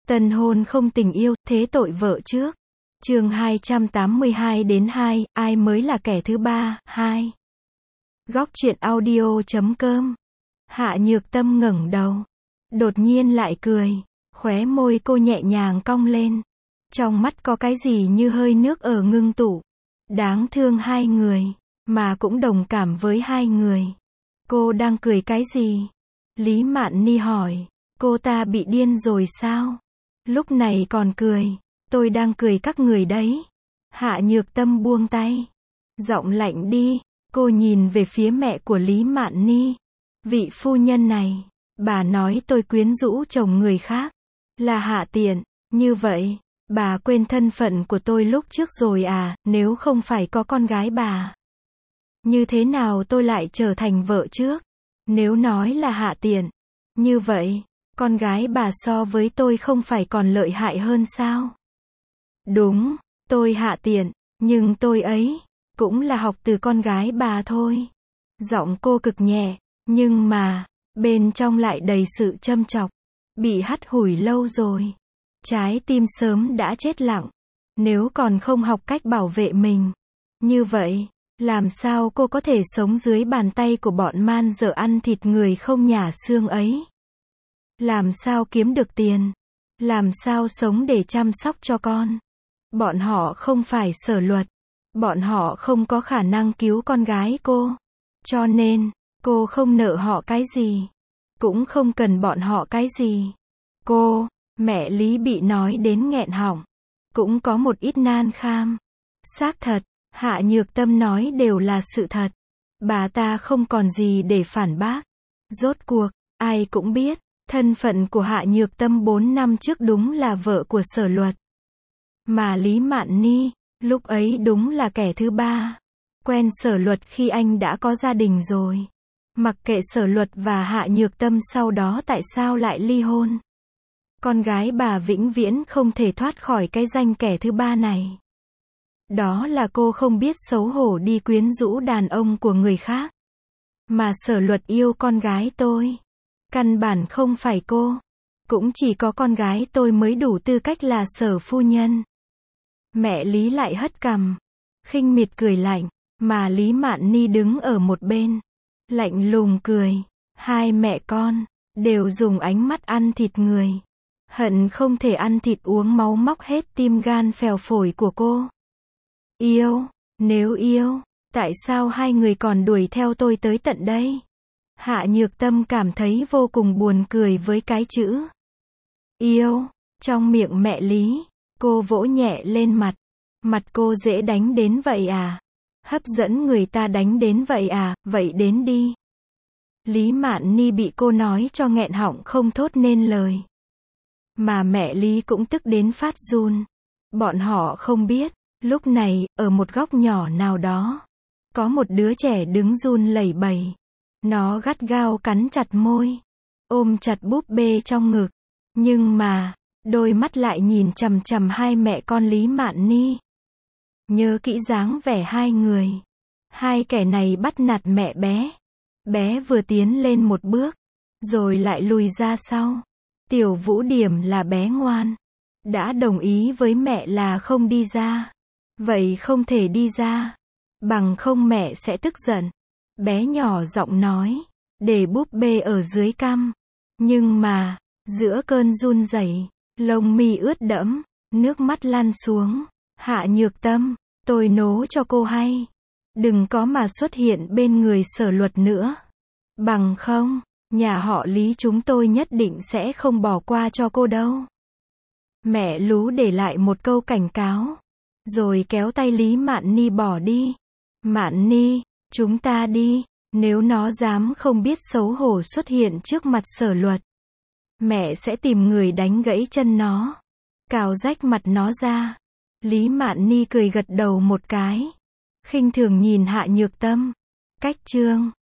Tân hôn không tình yêu, thế tội vợ trước. Chương 282 đến 2, ai mới là kẻ thứ ba, 2. Góc truyện audio.com. Hạ Nhược Tâm ngẩng đầu. Đột nhiên lại cười. Khóe môi cô nhẹ nhàng cong lên. Trong mắt có cái gì như hơi nước ở ngưng tụ. Đáng thương hai người, mà cũng đồng cảm với hai người. Cô đang cười cái gì? Lý Mạn Ni hỏi. Cô ta bị điên rồi sao? Lúc này còn cười. Tôi đang cười các người đấy. Hạ Nhược Tâm buông tay. Giọng lạnh đi. Cô nhìn về phía mẹ của Lý Mạn Ni. Vị phu nhân này, bà nói tôi quyến rũ chồng người khác. Là hạ tiện. Như vậy, bà quên thân phận của tôi lúc trước rồi à, nếu không phải có con gái bà. Như thế nào tôi lại trở thành vợ trước? Nếu nói là hạ tiện, như vậy, con gái bà so với tôi không phải còn lợi hại hơn sao? Đúng, tôi hạ tiện, nhưng tôi ấy, cũng là học từ con gái bà thôi. Giọng cô cực nhẹ, nhưng mà, bên trong lại đầy sự châm chọc. Bị hắt hủi lâu rồi. Trái tim sớm đã chết lặng. Nếu còn không học cách bảo vệ mình. Như vậy, làm sao cô có thể sống dưới bàn tay của bọn man dợ ăn thịt người không nhả xương ấy? Làm sao kiếm được tiền? Làm sao sống để chăm sóc cho con? Bọn họ không phải Sở Luật. Bọn họ không có khả năng cứu con gái cô. Cho nên, cô không nợ họ cái gì. Cũng không cần bọn họ cái gì. Cô, mẹ Lý bị nói đến nghẹn họng. Cũng có một ít nan kham. Xác thật, Hạ Nhược Tâm nói đều là sự thật. Bà ta không còn gì để phản bác. Rốt cuộc, ai cũng biết, thân phận của Hạ Nhược Tâm 4 năm trước đúng là vợ của Sở Luật. Mà Lý Mạn Ni, lúc ấy đúng là kẻ thứ ba. Quen Sở Luật khi anh đã có gia đình rồi. Mặc kệ Sở Luật và Hạ Nhược Tâm sau đó tại sao lại ly hôn. Con gái bà vĩnh viễn không thể thoát khỏi cái danh kẻ thứ ba này. Đó là cô không biết xấu hổ đi quyến rũ đàn ông của người khác. Mà Sở Luật yêu con gái tôi. Căn bản không phải cô. Cũng chỉ có con gái tôi mới đủ tư cách là Sở phu nhân. Mẹ Lý lại hất cằm. Khinh miệt cười lạnh. Mà Lý Mạn Ni đứng ở một bên. Lạnh lùng cười. Hai mẹ con, đều dùng ánh mắt ăn thịt người. Hận không thể ăn thịt uống máu móc hết tim gan phèo phổi của cô. Yêu, nếu yêu, tại sao hai người còn đuổi theo tôi tới tận đây? Hạ Nhược Tâm cảm thấy vô cùng buồn cười với cái chữ yêu, trong miệng mẹ Lý. Cô vỗ nhẹ lên mặt. Mặt cô dễ đánh đến vậy à? Hấp dẫn người ta đánh đến vậy à? Vậy đến đi. Lý Mạn Ni bị cô nói cho nghẹn họng không thốt nên lời. Mà mẹ Lý cũng tức đến phát run. Bọn họ không biết, lúc này, ở một góc nhỏ nào đó, có một đứa trẻ đứng run lẩy bẩy. Nó gắt gao cắn chặt môi, ôm chặt búp bê trong ngực. Nhưng mà, đôi mắt lại nhìn chằm chằm hai mẹ con Lý Mạn Ni. Nhớ kỹ dáng vẻ hai người. Hai kẻ này bắt nạt mẹ bé. Bé vừa tiến lên một bước, rồi lại lùi ra sau. Tiểu Vũ Điểm là bé ngoan. Đã đồng ý với mẹ là không đi ra. Vậy không thể đi ra. Bằng không mẹ sẽ tức giận. Bé nhỏ giọng nói. Để búp bê ở dưới cằm. Nhưng mà, giữa cơn run rẩy, lông mi ướt đẫm, nước mắt lăn xuống. Hạ Nhược Tâm, tôi nố cho cô hay. Đừng có mà xuất hiện bên người Sở Luật nữa. Bằng không, nhà họ Lý chúng tôi nhất định sẽ không bỏ qua cho cô đâu. Mẹ Lú để lại một câu cảnh cáo. Rồi kéo tay Lý Mạn Ni bỏ đi. Mạn Ni, chúng ta đi. Nếu nó dám không biết xấu hổ xuất hiện trước mặt Sở Luật, mẹ sẽ tìm người đánh gãy chân nó. Cào rách mặt nó ra. Lý Mạn Ni cười gật đầu một cái. Khinh thường nhìn Hạ Nhược Tâm. Cách chương